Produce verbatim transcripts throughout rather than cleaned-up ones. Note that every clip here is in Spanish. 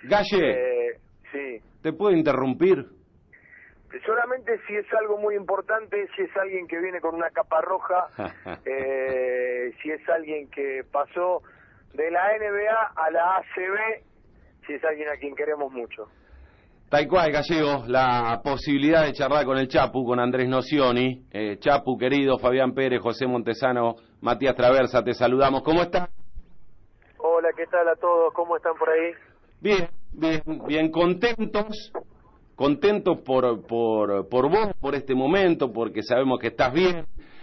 Galle, Eh, sí. ¿te puedo interrumpir? Solamente si es algo muy importante, si es alguien que viene con una capa roja, eh, si es alguien que pasó de la N B A a la A C B, si es alguien a quien queremos mucho. Tal cual, Gallego, la posibilidad de charlar con el Chapu, con Andrés Nocioni. Eh, Chapu, querido, Fabián Pérez, José Montesano, Matías Traversa, te saludamos. ¿Cómo estás? Hola, ¿qué tal a todos? ¿Cómo están por ahí? Bien, bien, bien, contentos, contentos por, por, por vos, por este momento, porque sabemos que estás bien,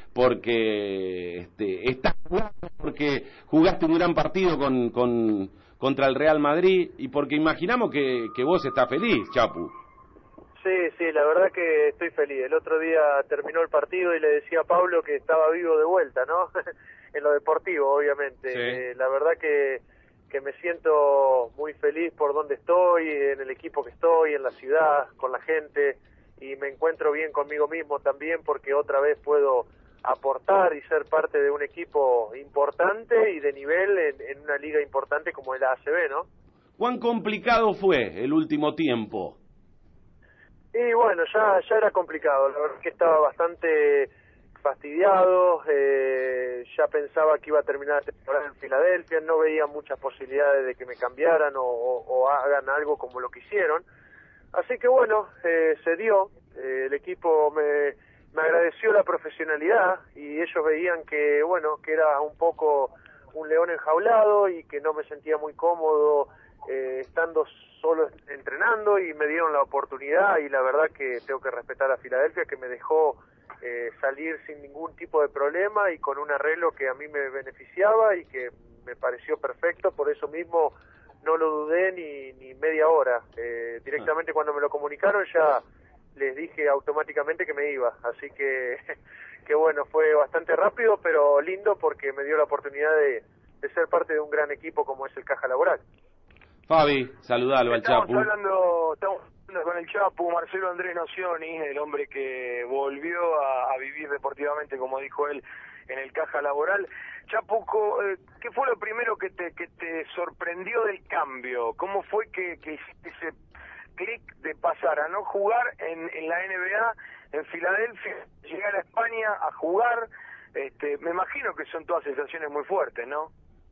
porque este, estás jugando, porque jugaste un gran partido con, con, contra el Real Madrid y porque imaginamos que, que vos estás feliz, Chapu. Sí, sí, la verdad que estoy feliz. El otro día terminó el partido y le decía a Pablo que estaba vivo de vuelta, ¿no? En lo deportivo, obviamente. Sí. Eh, la verdad que, que me siento muy feliz por donde estoy, en el equipo que estoy, en la ciudad, con la gente, y me encuentro bien conmigo mismo también porque otra vez puedo aportar y ser parte de un equipo importante y de nivel en, en una liga importante como es la A C B, ¿no? ¿Cuán complicado fue el último tiempo? Y bueno, ya ya era complicado, la verdad que estaba bastante fastidiado, eh, ya pensaba que iba a terminar la temporada en Filadelfia, no veía muchas posibilidades de que me cambiaran o, o, o hagan algo como lo que hicieron, así que bueno, eh, se dio, eh, el equipo me, me agradeció la profesionalidad y ellos veían que bueno, que era un poco un león enjaulado y que no me sentía muy cómodo eh, estando solo entrenando y me dieron la oportunidad y la verdad que tengo que respetar a Filadelfia que me dejó eh, salir sin ningún tipo de problema y con un arreglo que a mí me beneficiaba y que me pareció perfecto, por eso mismo no lo dudé ni, ni media hora, eh, directamente cuando me lo comunicaron ya les dije automáticamente que me iba, así que, que bueno, fue bastante rápido pero lindo porque me dio la oportunidad de, de ser parte de un gran equipo como es el Caja Laboral. Fabi, saludalo al Estamos Chapu. hablando, estamos hablando con el Chapu, Marcelo Andrés Nocioni, el hombre que volvió a, a vivir deportivamente, como dijo él, en el Caja Laboral. Chapu, ¿qué fue lo primero que te, que te sorprendió del cambio? ¿Cómo fue que, que hiciste ese clic de pasar a no jugar en, en la N B A, en Filadelfia, llegar a España a jugar? Este, me imagino que son todas sensaciones muy fuertes, ¿no?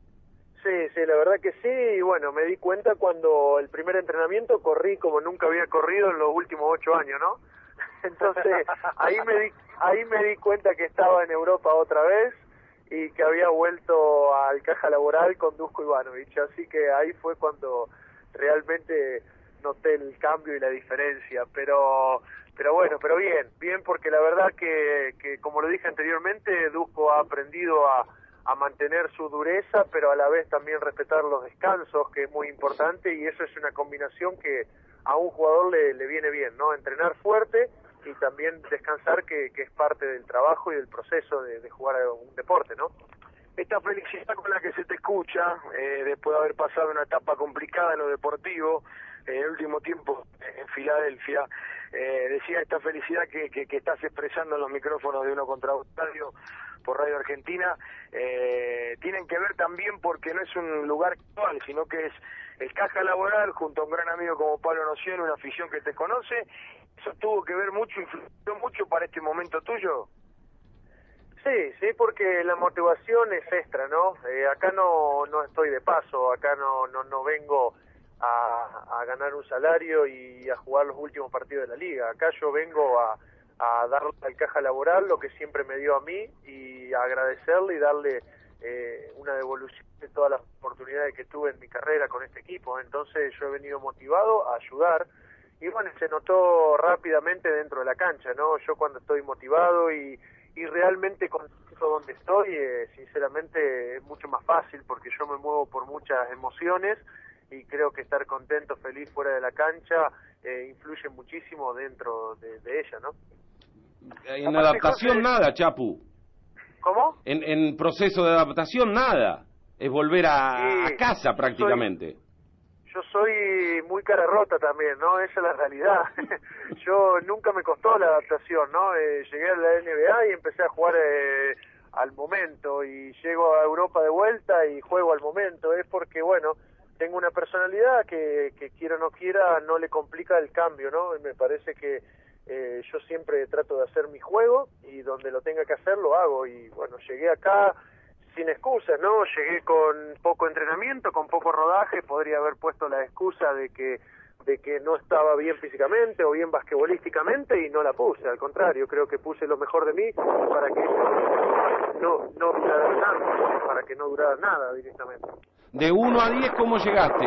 Sí, sí, la verdad que sí, y bueno, me di cuenta cuando el primer entrenamiento corrí como nunca había corrido en los últimos ocho años, ¿no? Entonces, ahí me di, ahí me di cuenta que estaba en Europa otra vez y que había vuelto al Caja Laboral con Dusko Ivanovic, así que ahí fue cuando realmente noté el cambio y la diferencia, pero pero bueno, pero bien, bien porque la verdad que, que como lo dije anteriormente, Dusko ha aprendido a a mantener su dureza, pero a la vez también respetar los descansos, que es muy importante, y eso es una combinación que a un jugador le, le viene bien, ¿no? Entrenar fuerte y también descansar, que, que es parte del trabajo y del proceso de, de jugar a un deporte, ¿no? Esta felicidad con la que se te escucha, eh, después de haber pasado una etapa complicada en lo deportivo, en el último tiempo en Filadelfia, eh, decía esta felicidad que, que, que estás expresando en los micrófonos de Uno contra Radio por Radio Argentina, eh, tienen que ver también porque no es un lugar actual, sino que es el Caja Laboral junto a un gran amigo como Pablo Nocioni, una afición que te conoce. ¿Eso tuvo que ver mucho, influyó mucho para este momento tuyo? Sí, sí, porque la motivación es extra, ¿no? Eh, acá no no estoy de paso, acá no no, no vengo a, a ganar un salario y a jugar los últimos partidos de la liga. Acá yo vengo a a darle al Caja Laboral lo que siempre me dio a mí y a agradecerle y darle eh, una devolución de todas las oportunidades que tuve en mi carrera con este equipo. Entonces yo he venido motivado a ayudar y bueno, se notó rápidamente dentro de la cancha, ¿no? Yo cuando estoy motivado y, y realmente contento donde estoy, eh, sinceramente es mucho más fácil porque yo me muevo por muchas emociones y creo que estar contento, feliz fuera de la cancha eh, influye muchísimo dentro de, de ella, ¿no? En Aparte, adaptación José... nada, Chapu. ¿Cómo? En, en proceso de adaptación nada. Es volver a, sí, a casa prácticamente. Yo soy, yo soy muy cara rota también, ¿no? Esa es la realidad. Yo nunca me costó la adaptación, ¿no? Eh, llegué a la N B A y empecé a jugar eh, al momento y llego a Europa de vuelta y juego al momento. Es porque, bueno, tengo una personalidad que, que quiera o no quiera, no le complica el cambio, ¿no? Y me parece que eh, yo siempre trato de hacer mi juego y donde lo tenga que hacer lo hago. Y bueno, llegué acá sin excusas, ¿no? Llegué con poco entrenamiento, con poco rodaje, podría haber puesto la excusa de que de que no estaba bien físicamente o bien basquetbolísticamente y no la puse, al contrario, creo que puse lo mejor de mí para que no, no durara nada, para que no durara nada directamente. De uno a diez, ¿cómo llegaste?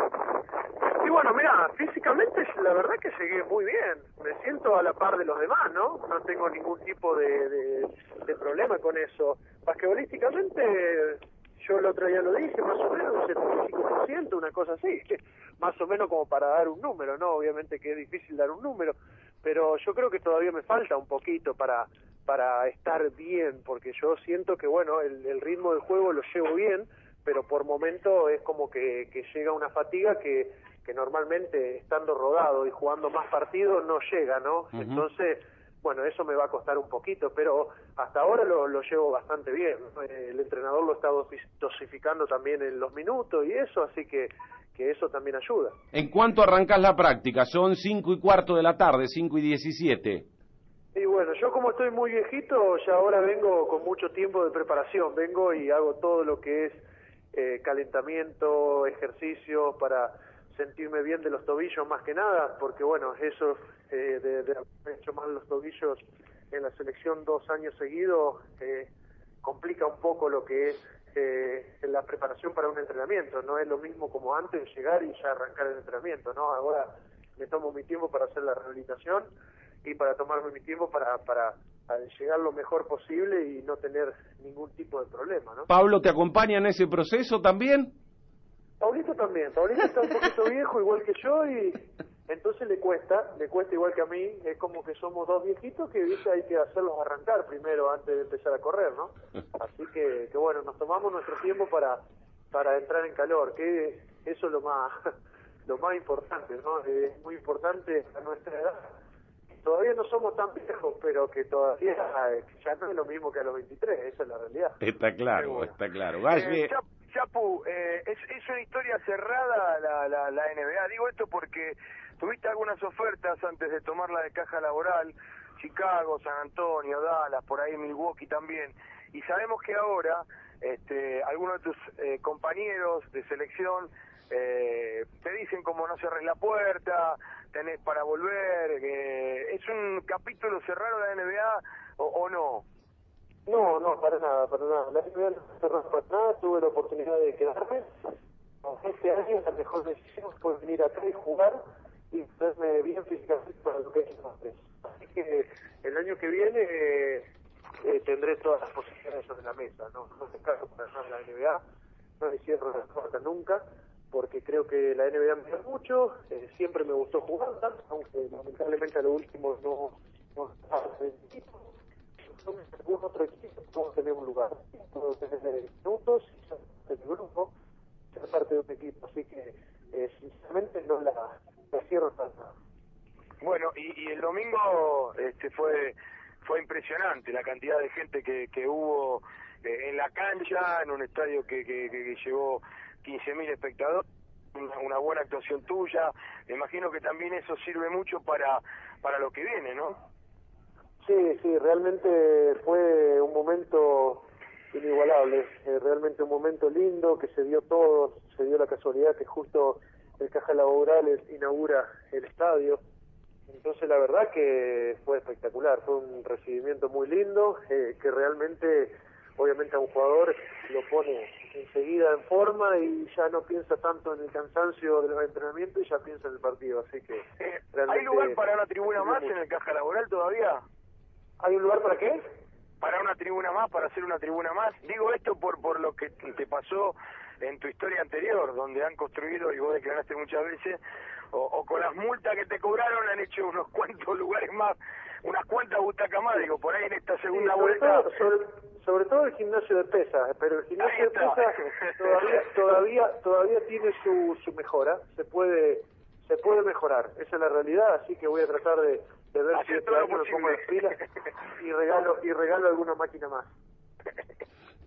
Y bueno, mira, físicamente la verdad que llegué muy bien, me siento a la par de los demás, ¿no? No tengo ningún tipo de, de, de problema con eso. Basquetbolísticamente, yo el otro día lo dije, más o menos un setenta y cinco por ciento, una cosa así, más o menos como para dar un número, ¿no? Obviamente que es difícil dar un número, pero yo creo que todavía me falta un poquito para para estar bien, porque yo siento que, bueno, el, el ritmo del juego lo llevo bien, pero por momento es como que, que llega una fatiga que, que normalmente estando rodado y jugando más partidos no llega, ¿no? Uh-huh. Entonces, bueno, eso me va a costar un poquito, pero hasta ahora lo, lo llevo bastante bien. El entrenador lo está dosificando también en los minutos y eso, así que, que eso también ayuda. ¿En cuánto arrancás la práctica? Son cinco y cuarto de la tarde, cinco y diecisiete. Y bueno, yo como estoy muy viejito, ya ahora vengo con mucho tiempo de preparación, vengo y hago todo lo que es eh, calentamiento, ejercicios para sentirme bien de los tobillos más que nada, porque bueno, eso eh, de, de haber hecho mal los tobillos en la selección dos años seguidos eh, complica un poco lo que es eh, la preparación para un entrenamiento. No es lo mismo como antes llegar y ya arrancar el entrenamiento, ¿no? Ahora me tomo mi tiempo para hacer la rehabilitación y para tomarme mi tiempo para, para llegar lo mejor posible y no tener ningún tipo de problema, ¿no? ¿Pablo te acompaña en ese proceso también? Paulito también, Paulito está un poquito viejo igual que yo y entonces le cuesta, le cuesta igual que a mí, es como que somos dos viejitos que dice hay que hacerlos arrancar primero antes de empezar a correr, ¿no? Así que, que bueno, nos tomamos nuestro tiempo para para entrar en calor, que eso es lo más lo más importante, ¿no? Es muy importante a nuestra edad. Todavía no somos tan viejos, pero que todavía ya no es lo mismo que a los veintitrés, esa es la realidad. Está claro, bueno. está claro. Eh, Chap, Chapu, eh, es, es una historia cerrada la, la, la N B A. Digo esto porque tuviste algunas ofertas antes de tomar la de caja laboral, Chicago, San Antonio, Dallas, por ahí Milwaukee también, y sabemos que ahora este, algunos de tus eh, compañeros de selección eh, te dicen como no cerres la puerta, tenés para volver, eh, ¿es un capítulo cerrado de la N B A o, o no? No, no, para nada, para nada. La N B A no cerró para nada, tuve la oportunidad de quedarme. Este año la mejor decisión fue venir acá y jugar y verme bien físicamente para lo que es antes. Así que el año que viene eh, eh, tendré todas las posiciones sobre la mesa, no, no descargo para nada la N B A, no le cierro la puerta nunca, porque creo que la N B A me da mucho, eh, siempre me gustó jugar, aunque lamentablemente a lo último no, no estaba en el equipo. Algún otro equipo puedo tener un lugar, puedo tener minutos y ser parte del grupo, ser parte de un equipo, así que eh, sinceramente no la, la cierro tanto. Bueno, y, y el domingo este fue fue impresionante la cantidad de gente que, que hubo eh, en la cancha, en un estadio que, que, que llevó quince mil espectadores, una, una buena actuación tuya. Me imagino que también eso sirve mucho para para lo que viene, ¿no? Sí, sí, realmente fue un momento inigualable, eh, realmente un momento lindo, que se dio todo, se dio la casualidad que justo el Caja Laboral inaugura el estadio, entonces la verdad que fue espectacular, fue un recibimiento muy lindo, eh, que realmente, obviamente a un jugador lo pone enseguida en forma y ya no piensa tanto en el cansancio de los entrenamientos y ya piensa en el partido, así que... Eh, ¿Hay lugar para una tribuna más en el Caja Laboral todavía? ¿Hay un lugar para qué? Para una tribuna más, para hacer una tribuna más. Digo esto por por lo que te pasó en tu historia anterior, donde han construido, y vos declaraste muchas veces, o, o con las multas que te cobraron han hecho unos cuantos lugares más, unas cuantas butacas más, digo, por ahí en esta segunda sí, sobre vuelta... Todo, sobre, sobre todo el gimnasio de pesas, pero el gimnasio de pesas todavía, todavía, todavía tiene su, su mejora, se puede... se puede mejorar, esa es la realidad, así que voy a tratar de, de ver si este año me pongo las pilas y regalo, y regalo alguna máquina más.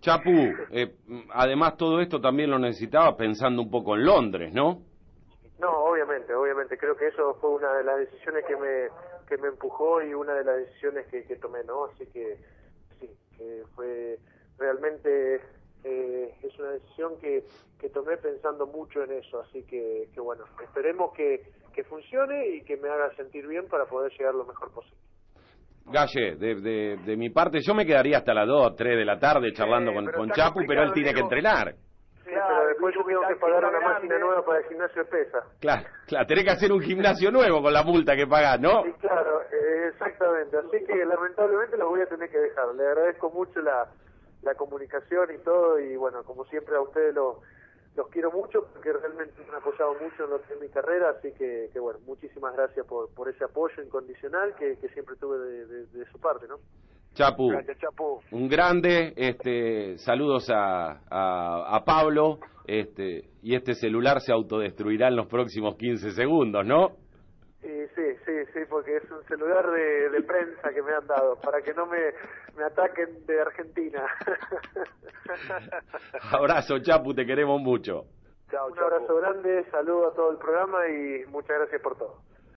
Chapu, eh, además todo esto también lo necesitaba pensando un poco en Londres, ¿no? No, obviamente, obviamente. Creo que eso fue una de las decisiones que me que me empujó y una de las decisiones que, que tomé, ¿no? Así que sí, que fue realmente eh, es una decisión que, que tomé pensando mucho en eso. Así que, que bueno, esperemos que, que funcione y que me haga sentir bien para poder llegar lo mejor posible. Galle, de, de, de mi parte, yo me quedaría hasta las dos, tres de la tarde charlando Sí, con, pero con está Chapu, pero él tiene que complicado, entrenar. Sí, pero después yo tengo que pagar una máquina nueva para el gimnasio de pesa. Claro, claro, tenés que hacer un gimnasio nuevo con la multa que pagás, ¿no? Sí, claro, eh, exactamente. Así que lamentablemente los voy a tener que dejar. Le agradezco mucho la, la comunicación y todo, y bueno, como siempre a ustedes los, los quiero mucho porque realmente me han apoyado mucho en lo que es mi carrera, así que, que bueno, muchísimas gracias por, por ese apoyo incondicional que, que siempre tuve de, de, de su parte, ¿no? Chapu, Gracias, Chapu. un grande, este, saludos a, a, a Pablo, este, y este celular se autodestruirá en los próximos quince segundos, ¿no? Sí, sí, sí, sí, porque es un celular de, de prensa que me han dado, para que no me, me ataquen de Argentina. Abrazo, Chapu, te queremos mucho. Chao, Un Chapu. abrazo grande, saludo a todo el programa y muchas gracias por todo.